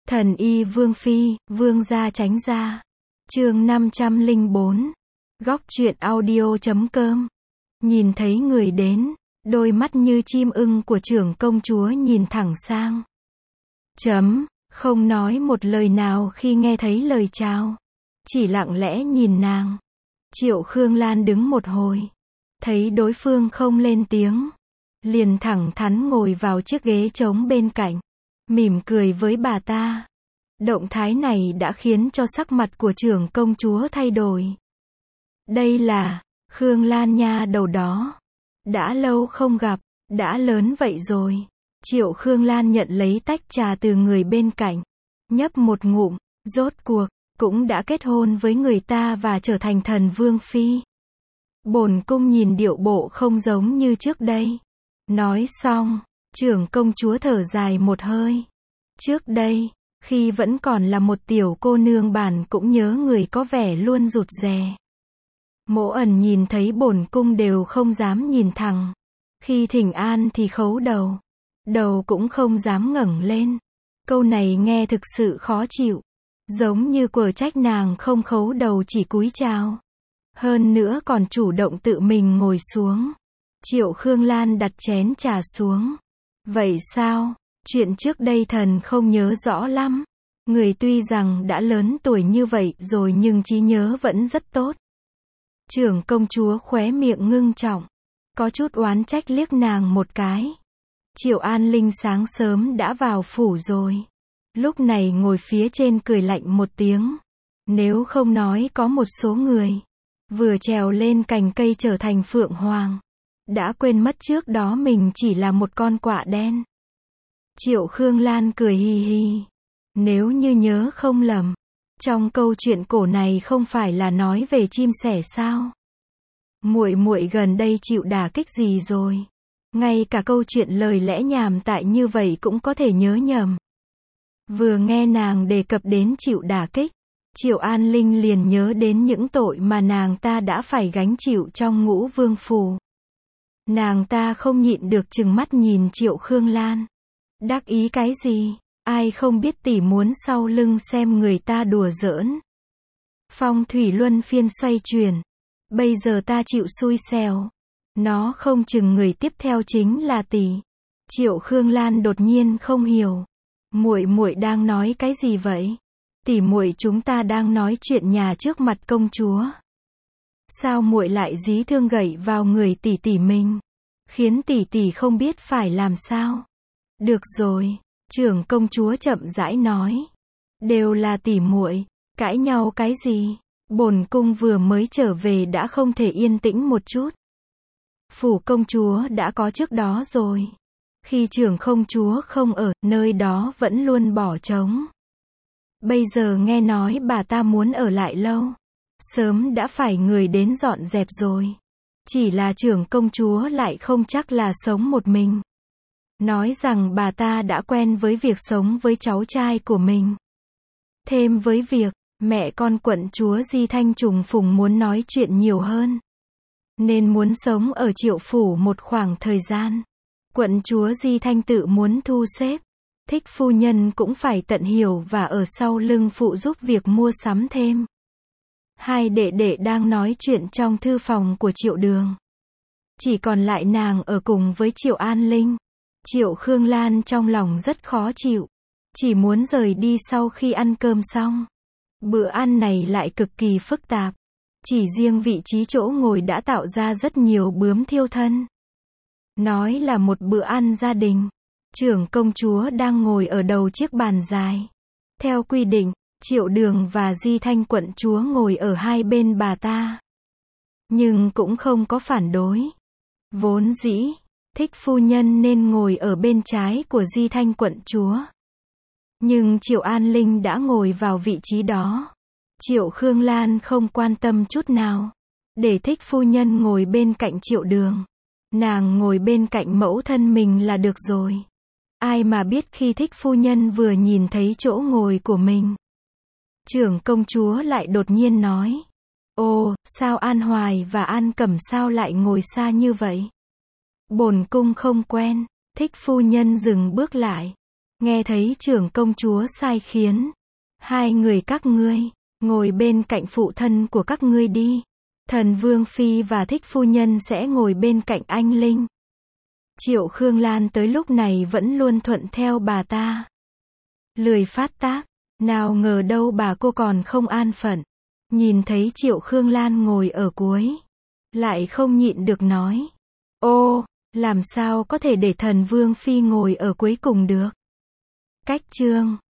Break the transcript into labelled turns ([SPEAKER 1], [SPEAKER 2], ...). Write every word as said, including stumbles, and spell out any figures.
[SPEAKER 1] Thần y Vương Phi, Vương gia tránh ra. Chương năm trăm lẻ bốn. Góc truyện audio chấm com. Nhìn thấy người đến, đôi mắt như chim ưng của trưởng công chúa nhìn thẳng sang. Chấm, không nói một lời nào khi nghe thấy lời chào. Chỉ lặng lẽ nhìn nàng. Triệu Khương Lan đứng một hồi. Thấy đối phương không lên tiếng. Liền thẳng thắn ngồi vào chiếc ghế trống bên cạnh. Mỉm cười với bà ta. Động thái này đã khiến cho sắc mặt của trưởng công chúa thay đổi. Đây là Khương Lan nha đầu đó. Đã lâu không gặp, đã lớn vậy rồi. Triệu Khương Lan nhận lấy tách trà từ người bên cạnh. Nhấp một ngụm, rốt cuộc, cũng đã kết hôn với người ta và trở thành thần vương phi. Bổn cung nhìn điệu bộ không giống như trước đây. Nói xong, trưởng công chúa thở dài một hơi. Trước đây, khi vẫn còn là một tiểu cô nương bản cũng nhớ người có vẻ luôn rụt rè. Mỗ ẩn nhìn thấy bổn cung đều không dám nhìn thẳng. Khi thỉnh an thì khấu đầu. Đầu cũng không dám ngẩng lên. Câu này nghe thực sự khó chịu. Giống như quở trách nàng không khấu đầu chỉ cúi chào. Hơn nữa còn chủ động tự mình ngồi xuống. Triệu Khương Lan đặt chén trà xuống. Vậy sao? Chuyện trước đây thần không nhớ rõ lắm. Người tuy rằng đã lớn tuổi như vậy rồi nhưng trí nhớ vẫn rất tốt. Trưởng công chúa khóe miệng ngưng trọng. Có chút oán trách liếc nàng một cái. Triệu An Linh sáng sớm đã vào phủ rồi. Lúc này ngồi phía trên cười lạnh một tiếng. Nếu không nói có một số người vừa trèo lên cành cây trở thành phượng hoàng. Đã quên mất trước đó mình chỉ là một con quạ đen. Triệu Khương Lan cười hì hì. Nếu như nhớ không lầm, trong câu chuyện cổ này không phải là nói về chim sẻ sao? Muội muội gần đây chịu đả kích gì rồi? Ngay cả câu chuyện lời lẽ nhàm tại như vậy cũng có thể nhớ nhầm. Vừa nghe nàng đề cập đến chịu đả kích, Triệu An Linh liền nhớ đến những tội mà nàng ta đã phải gánh chịu trong Ngũ Vương phủ. Nàng ta không nhịn được trừng mắt nhìn Triệu Khương Lan. Đắc ý cái gì? Ai không biết tỷ muốn sau lưng xem người ta đùa giỡn. Phong thủy luân phiên xoay chuyển. Bây giờ ta chịu xui xẻo. Nó không chừng người tiếp theo chính là tỷ. Triệu Khương Lan đột nhiên không hiểu. Muội muội đang nói cái gì vậy? Tỷ muội chúng ta đang nói chuyện nhà trước mặt công chúa. Sao muội lại dí thương gậy vào người tỷ tỷ mình? Khiến tỷ tỷ không biết phải làm sao? Được rồi, trưởng công chúa chậm rãi nói. Đều là tỷ muội, cãi nhau cái gì? Bổn cung vừa mới trở về đã không thể yên tĩnh một chút. Phủ công chúa đã có trước đó rồi. Khi trưởng công chúa không ở, nơi đó vẫn luôn bỏ trống. Bây giờ nghe nói bà ta muốn ở lại lâu. Sớm đã phải người đến dọn dẹp rồi. Chỉ là trưởng công chúa lại không chắc là sống một mình. Nói rằng bà ta đã quen với việc sống với cháu trai của mình. Thêm với việc, mẹ con quận chúa Di Thanh trùng phùng muốn nói chuyện nhiều hơn. Nên muốn sống ở Triệu phủ một khoảng thời gian. Quận chúa Di Thanh tự muốn thu xếp. Thích phu nhân cũng phải tận hiểu và ở sau lưng phụ giúp việc mua sắm thêm. Hai đệ đệ đang nói chuyện trong thư phòng của Triệu Đường. Chỉ còn lại nàng ở cùng với Triệu An Linh. Triệu Khương Lan trong lòng rất khó chịu. Chỉ muốn rời đi sau khi ăn cơm xong. Bữa ăn này lại cực kỳ phức tạp. Chỉ riêng vị trí chỗ ngồi đã tạo ra rất nhiều bướm thiêu thân. Nói là một bữa ăn gia đình. Trưởng công chúa đang ngồi ở đầu chiếc bàn dài. Theo quy định, Triệu Đường và Di Thanh quận chúa ngồi ở hai bên bà ta. Nhưng cũng không có phản đối. Vốn dĩ, Thích phu nhân nên ngồi ở bên trái của Di Thanh quận chúa. Nhưng Triệu An Linh đã ngồi vào vị trí đó. Triệu Khương Lan không quan tâm chút nào. Để Thích phu nhân ngồi bên cạnh Triệu Đường. Nàng ngồi bên cạnh mẫu thân mình là được rồi. Ai mà biết khi Thích phu nhân vừa nhìn thấy chỗ ngồi của mình. Trưởng công chúa lại đột nhiên nói. Ồ, sao An Hoài và An Cẩm sao lại ngồi xa như vậy? Bổn cung không quen. Thích phu nhân dừng bước lại. Nghe thấy trưởng công chúa sai khiến. Hai người các ngươi, ngồi bên cạnh phụ thân của các ngươi đi. Thần Vương Phi và Thích Phu Nhân sẽ ngồi bên cạnh anh Linh. Triệu Khương Lan tới lúc này vẫn luôn thuận theo bà ta. Lười phát tác, nào ngờ đâu bà cô còn không an phận. Nhìn thấy Triệu Khương Lan ngồi ở cuối, lại không nhịn được nói. Ô, làm sao có thể để thần Vương Phi ngồi ở cuối cùng được? Cách chương